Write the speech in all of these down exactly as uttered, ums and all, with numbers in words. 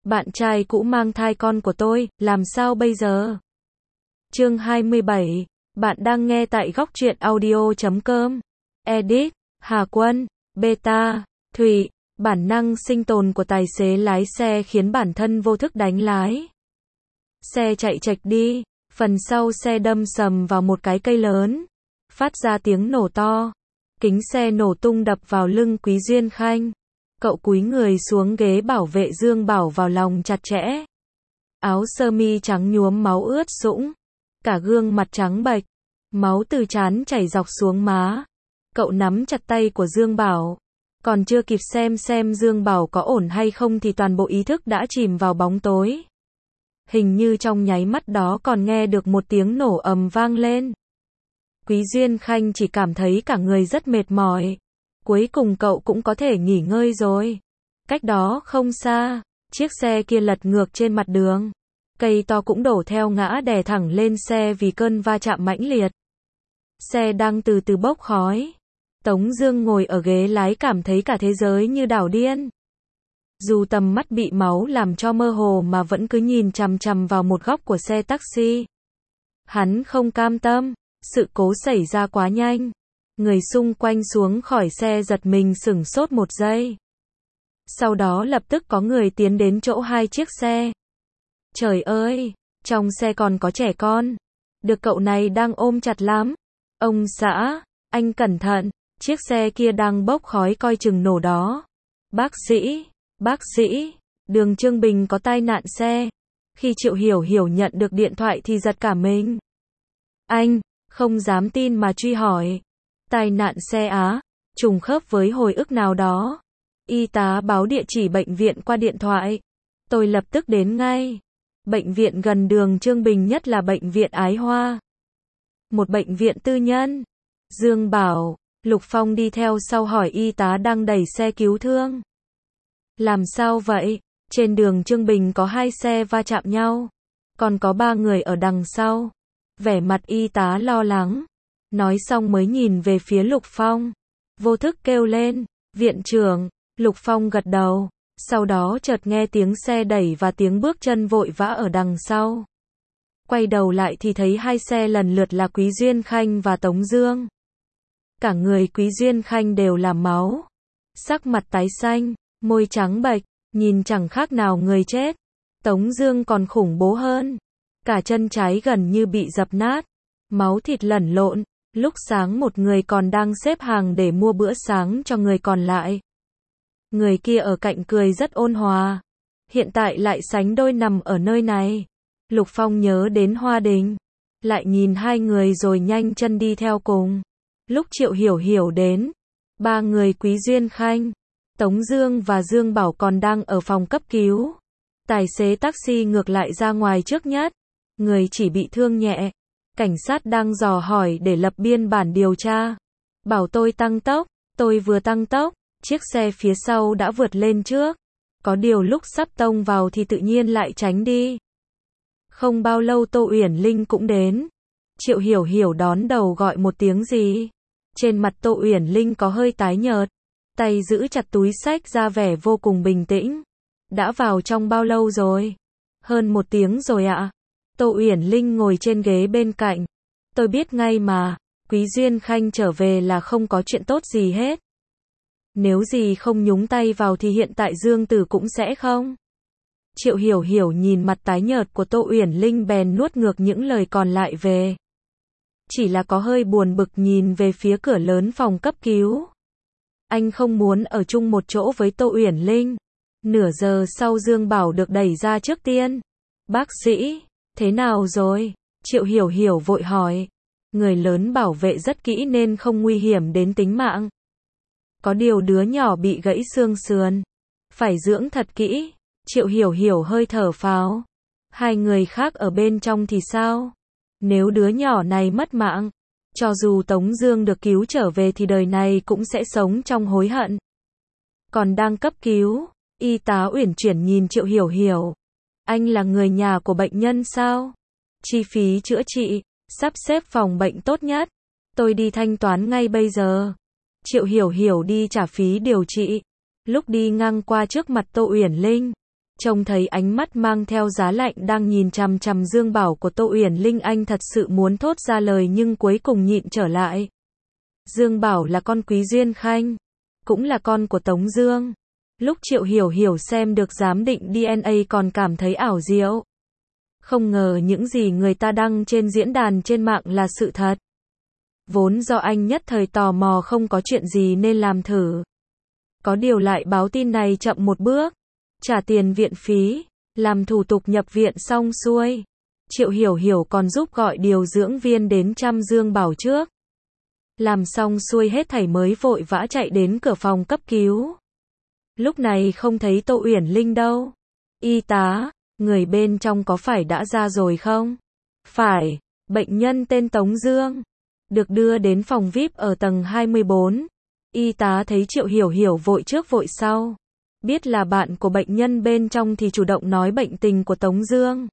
Bạn trai cũ mang thai con của tôi, làm sao bây giờ? Chương hai mươi bảy. Bạn đang nghe tại góc truyện audio chấm com. Edit, Hà Quân, Beta, Thụy. Bản năng sinh tồn của tài xế lái xe khiến bản thân vô thức đánh lái. Xe chạy chệch đi, phần sau xe đâm sầm vào một cái cây lớn, phát ra tiếng nổ to. Kính xe nổ tung đập vào lưng Quý Duyên Khanh. Cậu cúi người xuống ghế bảo vệ Dương Bảo vào lòng chặt chẽ. Áo sơ mi trắng nhuốm máu ướt sũng, cả gương mặt trắng bệch, máu từ trán chảy dọc xuống má. Cậu nắm chặt tay của Dương Bảo, còn chưa kịp xem xem Dương Bảo có ổn hay không thì toàn bộ ý thức đã chìm vào bóng tối. Hình như trong nháy mắt đó còn nghe được một tiếng nổ ầm vang lên. Quý Duyên Khanh chỉ cảm thấy cả người rất mệt mỏi. Cuối cùng cậu cũng có thể nghỉ ngơi rồi. Cách đó không xa, chiếc xe kia lật ngược trên mặt đường. Cây to cũng đổ theo ngã đè thẳng lên xe vì cơn va chạm mãnh liệt. Xe đang từ từ bốc khói. Tống Dương ngồi ở ghế lái cảm thấy cả thế giới như đảo điên. Dù tầm mắt bị máu làm cho mơ hồ mà vẫn cứ nhìn chằm chằm vào một góc của xe taxi. Hắn không cam tâm, sự cố xảy ra quá nhanh. Người xung quanh xuống khỏi xe giật mình sửng sốt một giây. Sau đó lập tức có người tiến đến chỗ hai chiếc xe. Trời ơi, trong xe còn có trẻ con. Được cậu này đang ôm chặt lắm. Ông xã, anh cẩn thận, chiếc xe kia đang bốc khói coi chừng nổ đó. Bác sĩ, bác sĩ, đường Trương Bình có tai nạn xe. Khi Triệu Hiểu Hiểu nhận được điện thoại thì giật cả mình. Anh, không dám tin mà truy hỏi. Tai nạn xe á, trùng khớp với hồi ức nào đó. Y tá báo địa chỉ bệnh viện qua điện thoại. Tôi lập tức đến ngay. Bệnh viện gần đường Trương Bình nhất là bệnh viện Ái Hoa. Một bệnh viện tư nhân. Dương Bảo, Lục Phong đi theo sau hỏi y tá đang đẩy xe cứu thương. Làm sao vậy? Trên đường Trương Bình có hai xe va chạm nhau. Còn có ba người ở đằng sau. Vẻ mặt y tá lo lắng. Nói xong mới nhìn về phía Lục Phong. Vô thức kêu lên, viện trưởng. Lục Phong gật đầu. Sau đó chợt nghe tiếng xe đẩy và tiếng bước chân vội vã ở đằng sau. Quay đầu lại thì thấy hai xe lần lượt là Quý Duyên Khanh và Tống Dương. Cả người Quý Duyên Khanh đều là máu. Sắc mặt tái xanh, môi trắng bệch, nhìn chẳng khác nào người chết. Tống Dương còn khủng bố hơn. Cả chân trái gần như bị dập nát. Máu thịt lẫn lộn. Lúc sáng một người còn đang xếp hàng để mua bữa sáng cho người còn lại. Người kia ở cạnh cười rất ôn hòa. Hiện tại lại sánh đôi nằm ở nơi này. Lục Phong nhớ đến Hoa Đình. Lại nhìn hai người rồi nhanh chân đi theo cùng. Lúc Triệu Hiểu Hiểu đến, ba người Quý Duyên Khanh, Tống Dương và Dương Bảo còn đang ở phòng cấp cứu. Tài xế taxi ngược lại ra ngoài trước nhất. Người chỉ bị thương nhẹ. Cảnh sát đang dò hỏi để lập biên bản điều tra. Bảo tôi tăng tốc, tôi vừa tăng tốc, chiếc xe phía sau đã vượt lên trước. Có điều lúc sắp tông vào thì tự nhiên lại tránh đi. Không bao lâu Tô Uyển Linh cũng đến. Triệu Hiểu Hiểu đón đầu gọi một tiếng gì. Trên mặt Tô Uyển Linh có hơi tái nhợt. Tay giữ chặt túi xách ra vẻ vô cùng bình tĩnh. Đã vào trong bao lâu rồi? Hơn một tiếng rồi ạ. Tô Uyển Linh ngồi trên ghế bên cạnh. Tôi biết ngay mà, Quý Duyên Khanh trở về là không có chuyện tốt gì hết. Nếu gì không nhúng tay vào thì hiện tại Dương Tử cũng sẽ không. Triệu Hiểu Hiểu nhìn mặt tái nhợt của Tô Uyển Linh bèn nuốt ngược những lời còn lại về. Chỉ là có hơi buồn bực nhìn về phía cửa lớn phòng cấp cứu. Anh không muốn ở chung một chỗ với Tô Uyển Linh. Nửa giờ sau Dương Bảo được đẩy ra trước tiên. Bác sĩ, thế nào rồi? Triệu Hiểu Hiểu vội hỏi. Người lớn bảo vệ rất kỹ nên không nguy hiểm đến tính mạng. Có điều đứa nhỏ bị gãy xương sườn. Phải dưỡng thật kỹ. Triệu Hiểu Hiểu hơi thở phào. Hai người khác ở bên trong thì sao? Nếu đứa nhỏ này mất mạng, cho dù Tống Dương được cứu trở về thì đời này cũng sẽ sống trong hối hận. Còn đang cấp cứu, y tá uyển chuyển nhìn Triệu Hiểu Hiểu. Anh là người nhà của bệnh nhân sao? Chi phí chữa trị, sắp xếp phòng bệnh tốt nhất. Tôi đi thanh toán ngay bây giờ. Triệu Hiểu Hiểu đi trả phí điều trị. Lúc đi ngang qua trước mặt Tô Uyển Linh, Trông thấy ánh mắt mang theo giá lạnh đang nhìn chằm chằm Dương Bảo của Tô Uyển Linh, anh thật sự muốn thốt ra lời nhưng cuối cùng nhịn trở lại. Dương Bảo là con Quý Duyên Khanh, cũng là con của Tống Dương. Lúc Triệu Hiểu Hiểu xem được giám định đê en a còn cảm thấy ảo diệu. Không ngờ những gì người ta đăng trên diễn đàn trên mạng là sự thật. Vốn do anh nhất thời tò mò không có chuyện gì nên làm thử. Có điều lại báo tin này chậm một bước. Trả tiền viện phí, làm thủ tục nhập viện xong xuôi. Triệu Hiểu Hiểu còn giúp gọi điều dưỡng viên đến chăm Dương Bảo trước. Làm xong xuôi hết thảy mới vội vã chạy đến cửa phòng cấp cứu. Lúc này không thấy Tô Uyển Linh đâu. Y tá, người bên trong có phải đã ra rồi không? Phải, bệnh nhân tên Tống Dương. Được đưa đến phòng vi ai pi ở tầng hai mươi bốn. Y tá thấy Triệu Hiểu Hiểu vội trước vội sau. Biết là bạn của bệnh nhân bên trong thì chủ động nói bệnh tình của Tống Dương.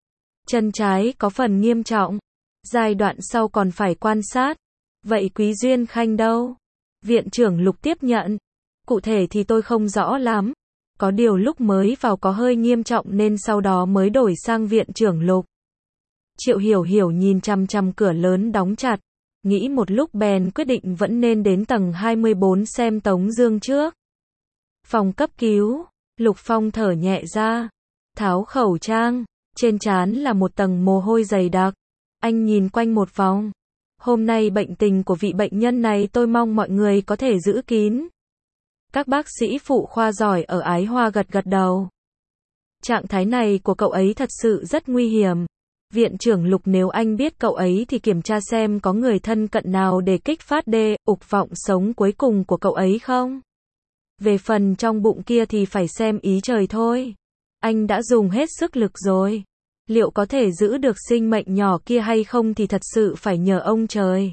Chân trái có phần nghiêm trọng. Giai đoạn sau còn phải quan sát. Vậy Quý Duyên Khanh đâu? Viện trưởng Lục tiếp nhận. Cụ thể thì tôi không rõ lắm. Có điều lúc mới vào có hơi nghiêm trọng nên sau đó mới đổi sang viện trưởng Lục. Triệu Hiểu Hiểu nhìn chằm chằm cửa lớn đóng chặt. Nghĩ một lúc bèn quyết định vẫn nên đến tầng hai mươi bốn xem Tống Dương trước. Phòng cấp cứu, Lục Phong thở nhẹ ra. Tháo khẩu trang. Trên trán là một tầng mồ hôi dày đặc. Anh nhìn quanh một vòng. Hôm nay bệnh tình của vị bệnh nhân này tôi mong mọi người có thể giữ kín. Các bác sĩ phụ khoa giỏi ở Ái Hoa gật gật đầu. Trạng thái này của cậu ấy thật sự rất nguy hiểm. Viện trưởng Lục, nếu anh biết cậu ấy thì kiểm tra xem có người thân cận nào để kích phát đê, ục vọng sống cuối cùng của cậu ấy không? Về phần trong bụng kia thì phải xem ý trời thôi. Anh đã dùng hết sức lực rồi. Liệu có thể giữ được sinh mệnh nhỏ kia hay không thì thật sự phải nhờ ông trời.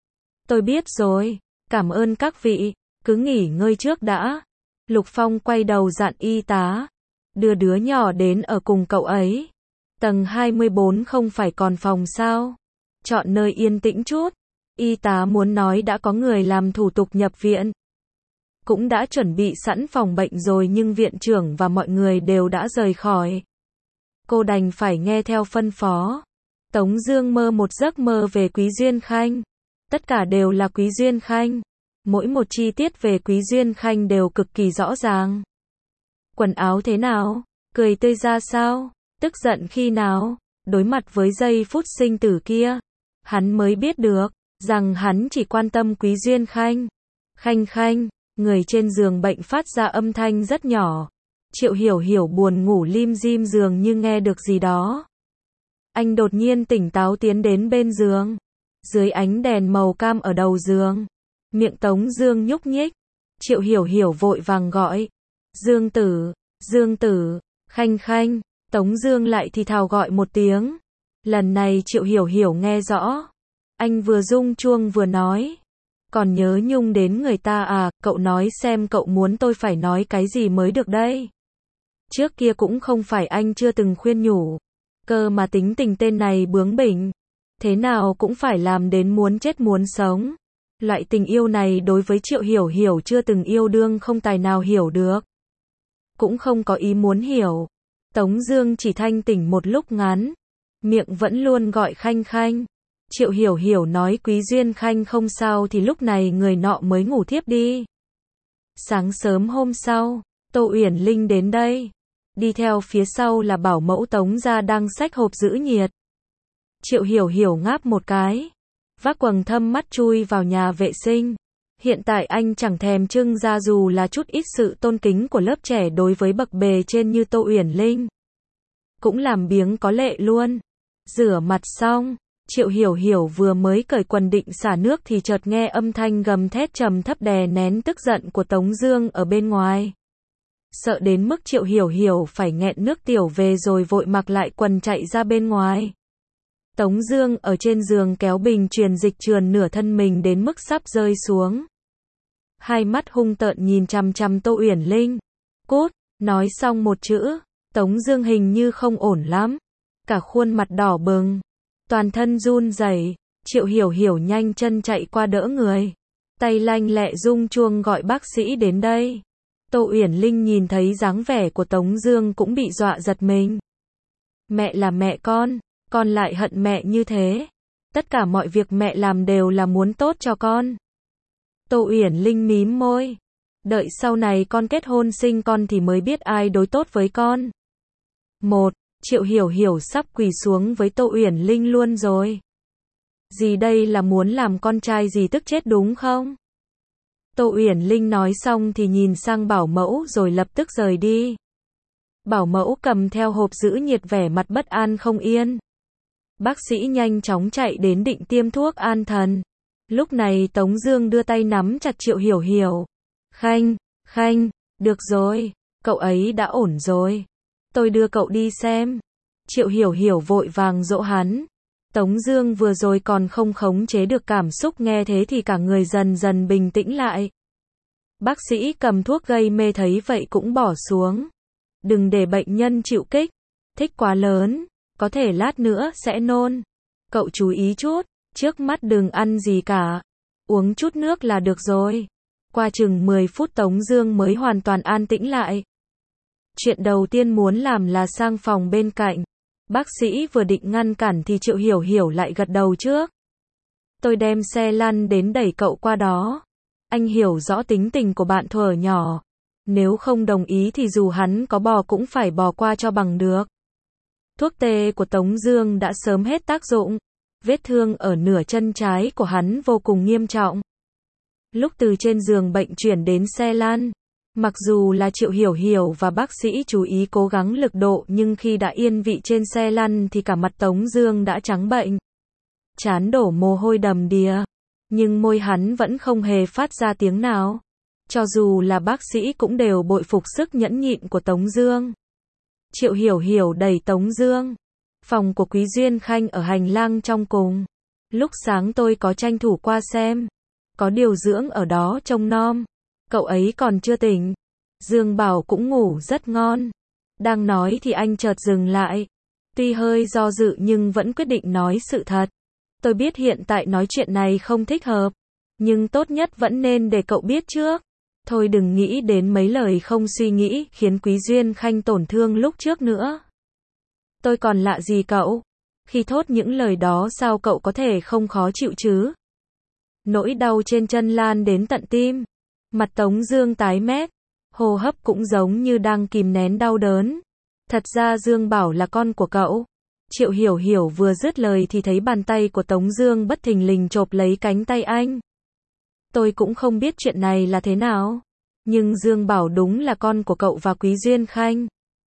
Tôi biết rồi. Cảm ơn các vị. Cứ nghỉ ngơi trước đã. Lục Phong quay đầu dặn y tá. Đưa đứa nhỏ đến ở cùng cậu ấy. Tầng hai mươi bốn không phải còn phòng sao? Chọn nơi yên tĩnh chút. Y tá muốn nói đã có người làm thủ tục nhập viện. Cũng đã chuẩn bị sẵn phòng bệnh rồi nhưng viện trưởng và mọi người đều đã rời khỏi. Cô đành phải nghe theo phân phó. Tống Dương mơ một giấc mơ về Quý Duyên Khanh. Tất cả đều là Quý Duyên Khanh. Mỗi một chi tiết về Quý Duyên Khanh đều cực kỳ rõ ràng. Quần áo thế nào? Cười tươi ra sao? Tức giận khi nào? Đối mặt với giây phút sinh tử kia, hắn mới biết được rằng hắn chỉ quan tâm Quý Duyên Khanh. Khanh Khanh, người trên giường bệnh phát ra âm thanh rất nhỏ. Triệu Hiểu Hiểu buồn ngủ lim dim giường như nghe được gì đó. Anh đột nhiên tỉnh táo tiến đến bên giường. Dưới ánh đèn màu cam ở đầu giường, miệng Tống Dương nhúc nhích. Triệu Hiểu Hiểu vội vàng gọi. Dương Tử, Dương Tử, Khanh Khanh. Tống Dương lại thì thào gọi một tiếng. Lần này Triệu Hiểu Hiểu nghe rõ. Anh vừa rung chuông vừa nói. Còn nhớ nhung đến người ta à, cậu nói xem cậu muốn tôi phải nói cái gì mới được đây. Trước kia cũng không phải anh chưa từng khuyên nhủ. Cơ mà tính tình tên này bướng bỉnh. Thế nào cũng phải làm đến muốn chết muốn sống. Loại tình yêu này đối với Triệu Hiểu Hiểu chưa từng yêu đương không tài nào hiểu được. Cũng không có ý muốn hiểu. Tống Dương chỉ thanh tỉnh một lúc ngắn. Miệng vẫn luôn gọi Khanh Khanh. Triệu Hiểu Hiểu nói Quý Duyên Khanh không sao thì lúc này người nọ mới ngủ thiếp đi. Sáng sớm hôm sau, Tô Uyển Linh đến đây. Đi theo phía sau là bảo mẫu Tống gia đang xách hộp giữ nhiệt. Triệu Hiểu Hiểu ngáp một cái. Vác quầng thâm mắt chui vào nhà vệ sinh. Hiện tại anh chẳng thèm trưng ra dù là chút ít sự tôn kính của lớp trẻ đối với bậc bề trên như Tô Uyển Linh. Cũng làm biếng có lệ luôn. Rửa mặt xong, Triệu Hiểu Hiểu vừa mới cởi quần định xả nước thì chợt nghe âm thanh gầm thét trầm thấp đè nén tức giận của Tống Dương ở bên ngoài. Sợ đến mức Triệu Hiểu Hiểu phải nghẹn nước tiểu về rồi vội mặc lại quần chạy ra bên ngoài. Tống Dương ở trên giường kéo bình truyền dịch trườn nửa thân mình đến mức sắp rơi xuống. Hai mắt hung tợn nhìn chằm chằm Tô Uyển Linh. Cút, nói xong một chữ, Tống Dương hình như không ổn lắm. Cả khuôn mặt đỏ bừng, toàn thân run rẩy. Triệu Hiểu Hiểu nhanh chân chạy qua đỡ người. Tay lanh lẹ rung chuông gọi bác sĩ đến đây. Tô Uyển Linh nhìn thấy dáng vẻ của Tống Dương cũng bị dọa giật mình. Mẹ là mẹ con, con lại hận mẹ như thế. Tất cả mọi việc mẹ làm đều là muốn tốt cho con. Tô Uyển Linh mím môi. Đợi sau này con kết hôn sinh con thì mới biết ai đối tốt với con. Một, Triệu Hiểu Hiểu sắp quỳ xuống với Tô Uyển Linh luôn rồi. Dì đây là muốn làm con trai dì tức chết đúng không? Tô Uyển Linh nói xong thì nhìn sang bảo mẫu rồi lập tức rời đi. Bảo mẫu cầm theo hộp giữ nhiệt vẻ mặt bất an không yên. Bác sĩ nhanh chóng chạy đến định tiêm thuốc an thần. Lúc này Tống Dương đưa tay nắm chặt Triệu Hiểu Hiểu. Khanh, Khanh, được rồi, cậu ấy đã ổn rồi. Tôi đưa cậu đi xem. Triệu Hiểu Hiểu vội vàng dỗ hắn. Tống Dương vừa rồi còn không khống chế được cảm xúc, nghe thế thì cả người dần dần bình tĩnh lại. Bác sĩ cầm thuốc gây mê thấy vậy cũng bỏ xuống. Đừng để bệnh nhân chịu kích thích quá lớn, có thể lát nữa sẽ nôn. Cậu chú ý chút, trước mắt đừng ăn gì cả, uống chút nước là được rồi. Qua chừng mười phút Tống Dương mới hoàn toàn an tĩnh lại. Chuyện đầu tiên muốn làm là sang phòng bên cạnh. Bác sĩ vừa định ngăn cản thì Triệu Hiểu Hiểu lại gật đầu trước. Tôi đem xe lăn đến đẩy cậu qua đó. Anh hiểu rõ tính tình của bạn thuở nhỏ. Nếu không đồng ý thì dù hắn có bò cũng phải bò qua cho bằng được. Thuốc tê của Tống Dương đã sớm hết tác dụng. Vết thương ở nửa chân trái của hắn vô cùng nghiêm trọng. Lúc từ trên giường bệnh chuyển đến xe lăn, mặc dù là Triệu Hiểu Hiểu và bác sĩ chú ý cố gắng lực độ, nhưng khi đã yên vị trên xe lăn thì cả mặt Tống Dương đã trắng bệch, trán đổ mồ hôi đầm đìa, nhưng môi hắn vẫn không hề phát ra tiếng nào. Cho dù là bác sĩ cũng đều bội phục sức nhẫn nhịn của Tống Dương. Triệu Hiểu Hiểu đẩy Tống Dương. Phòng của Quý Duyên Khanh ở hành lang trong cùng. Lúc sáng tôi có tranh thủ qua xem. Có điều dưỡng ở đó trông nom. Cậu ấy còn chưa tỉnh. Dương Bảo cũng ngủ rất ngon. Đang nói thì anh chợt dừng lại. Tuy hơi do dự nhưng vẫn quyết định nói sự thật. Tôi biết hiện tại nói chuyện này không thích hợp. Nhưng tốt nhất vẫn nên để cậu biết trước. Thôi đừng nghĩ đến mấy lời không suy nghĩ khiến Quý Duyên Khanh tổn thương lúc trước nữa. Tôi còn lạ gì cậu? Khi thốt những lời đó sao cậu có thể không khó chịu chứ? Nỗi đau trên chân lan đến tận tim. Mặt Tống Dương tái mét. Hô hấp cũng giống như đang kìm nén đau đớn. Thật ra Dương Bảo là con của cậu. Triệu Hiểu Hiểu vừa dứt lời thì thấy bàn tay của Tống Dương bất thình lình chộp lấy cánh tay anh. Tôi cũng không biết chuyện này là thế nào. Nhưng Dương Bảo đúng là con của cậu và Quý Duyên Khanh.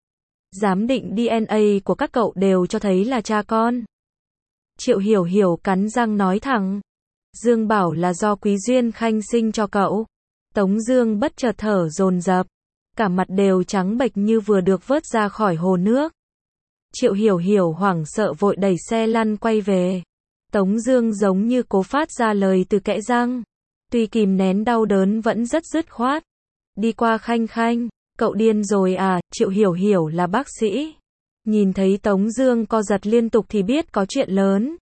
Giám định đê en a của các cậu đều cho thấy là cha con. Triệu Hiểu Hiểu cắn răng nói thẳng. Dương Bảo là do Quý Duyên Khanh sinh cho cậu. Tống Dương bất chợt thở dồn dập. Cả mặt đều trắng bệch như vừa được vớt ra khỏi hồ nước. Triệu Hiểu Hiểu hoảng sợ vội đẩy xe lăn quay về. Tống Dương giống như cố phát ra lời từ kẽ răng. Tuy kìm nén đau đớn vẫn rất dứt khoát. Đi qua Khanh Khanh. Cậu điên rồi à? Triệu Hiểu Hiểu là bác sĩ. Nhìn thấy Tống Dương co giật liên tục thì biết có chuyện lớn.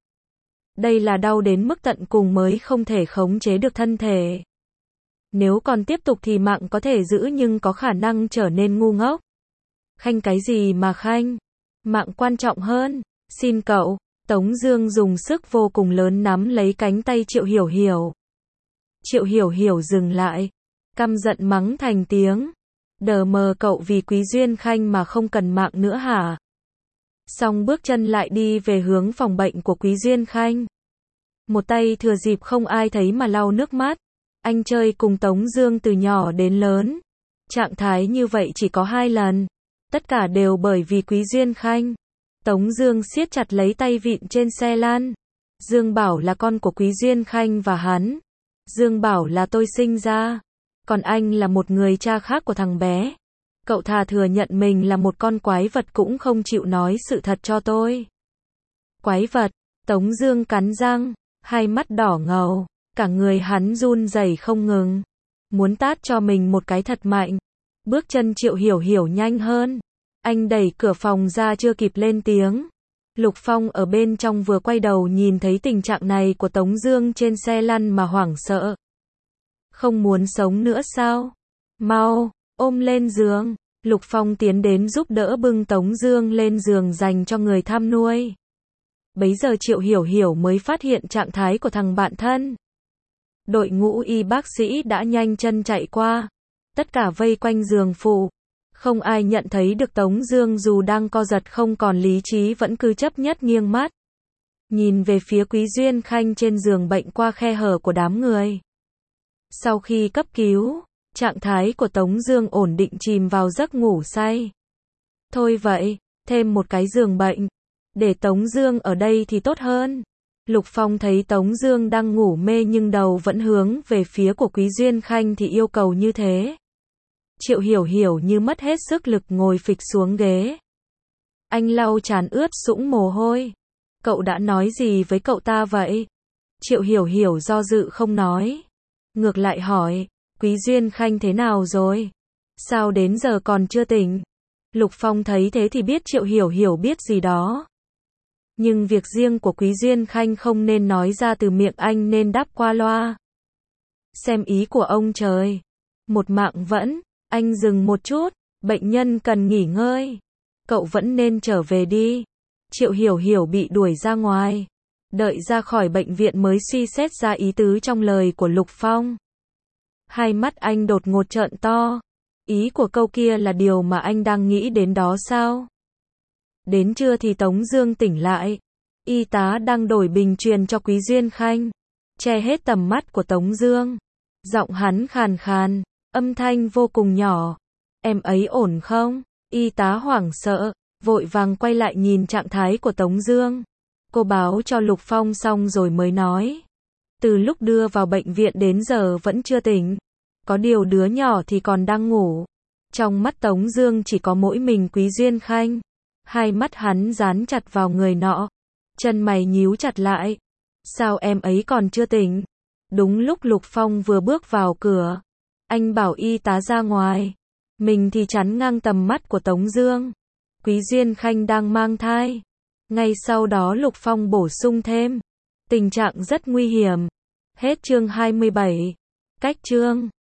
Đây là đau đến mức tận cùng mới không thể khống chế được thân thể. Nếu còn tiếp tục thì mạng có thể giữ nhưng có khả năng trở nên ngu ngốc. Khanh cái gì mà Khanh? Mạng quan trọng hơn. Xin cậu. Tống Dương dùng sức vô cùng lớn nắm lấy cánh tay Triệu Hiểu Hiểu. Triệu Hiểu Hiểu dừng lại. Căm giận mắng thành tiếng. Đờ mờ cậu vì Quý Duyên Khanh mà không cần mạng nữa hả? Xong bước chân lại đi về hướng phòng bệnh của Quý Duyên Khanh. Một tay thừa dịp không ai thấy mà lau nước mắt. Anh chơi cùng Tống Dương từ nhỏ đến lớn. Trạng thái như vậy chỉ có hai lần. Tất cả đều bởi vì Quý Duyên Khanh. Tống Dương siết chặt lấy tay vịn trên xe lăn. Dương Bảo là con của Quý Duyên Khanh và hắn. Dương Bảo là tôi sinh ra. Còn anh là một người cha khác của thằng bé. Cậu thà thừa nhận mình là một con quái vật cũng không chịu nói sự thật cho tôi. Quái vật. Tống Dương cắn răng. Hai mắt đỏ ngầu. Cả người hắn run rẩy không ngừng. Muốn tát cho mình một cái thật mạnh. Bước chân Triệu Hiểu Hiểu nhanh hơn. Anh đẩy cửa phòng ra chưa kịp lên tiếng. Lục Phong ở bên trong vừa quay đầu nhìn thấy tình trạng này của Tống Dương trên xe lăn mà hoảng sợ. Không muốn sống nữa sao? Mau, ôm lên giường. Lục Phong tiến đến giúp đỡ bưng Tống Dương lên giường dành cho người thăm nuôi. Bấy giờ Triệu Hiểu Hiểu mới phát hiện trạng thái của thằng bạn thân. Đội ngũ y bác sĩ đã nhanh chân chạy qua. Tất cả vây quanh giường phụ. Không ai nhận thấy được Tống Dương dù đang co giật không còn lý trí vẫn cứ chấp nhất nghiêng mắt. Nhìn về phía Quý Duyên Khanh trên giường bệnh qua khe hở của đám người. Sau khi cấp cứu, trạng thái của Tống Dương ổn định chìm vào giấc ngủ say. Thôi vậy, thêm một cái giường bệnh. Để Tống Dương ở đây thì tốt hơn. Lục Phong thấy Tống Dương đang ngủ mê nhưng đầu vẫn hướng về phía của Quý Duyên Khanh thì yêu cầu như thế. Triệu Hiểu Hiểu như mất hết sức lực ngồi phịch xuống ghế. Anh lau trán ướt sũng mồ hôi. Cậu đã nói gì với cậu ta vậy? Triệu Hiểu Hiểu do dự không nói. Ngược lại hỏi, Quý Duyên Khanh thế nào rồi? Sao đến giờ còn chưa tỉnh? Lục Phong thấy thế thì biết Triệu Hiểu Hiểu biết gì đó. Nhưng việc riêng của Quý Duyên Khanh không nên nói ra từ miệng anh nên đáp qua loa. Xem ý của ông trời. Một mạng vẫn, anh dừng một chút, bệnh nhân cần nghỉ ngơi. Cậu vẫn nên trở về đi. Triệu Hiểu Hiểu bị đuổi ra ngoài. Đợi ra khỏi bệnh viện mới suy xét ra ý tứ trong lời của Lục Phong. Hai mắt anh đột ngột trợn to. Ý của câu kia là điều mà anh đang nghĩ đến đó sao? Đến trưa thì Tống Dương tỉnh lại. Y tá đang đổi bình truyền cho Quý Duyên Khanh. Che hết tầm mắt của Tống Dương. Giọng hắn khàn khàn, âm thanh vô cùng nhỏ. Em ấy ổn không? Y tá hoảng sợ, vội vàng quay lại nhìn trạng thái của Tống Dương. Cô báo cho Lục Phong xong rồi mới nói. Từ lúc đưa vào bệnh viện đến giờ vẫn chưa tỉnh. Có điều đứa nhỏ thì còn đang ngủ. Trong mắt Tống Dương chỉ có mỗi mình Quý Duyên Khanh. Hai mắt hắn dán chặt vào người nọ. Chân mày nhíu chặt lại. Sao em ấy còn chưa tỉnh? Đúng lúc Lục Phong vừa bước vào cửa. Anh bảo y tá ra ngoài. Mình thì chắn ngang tầm mắt của Tống Dương. Quý Duyên Khanh đang mang thai. Ngay sau đó Lục Phong bổ sung thêm. Tình trạng rất nguy hiểm. Hết chương hai mươi bảy. Cách chương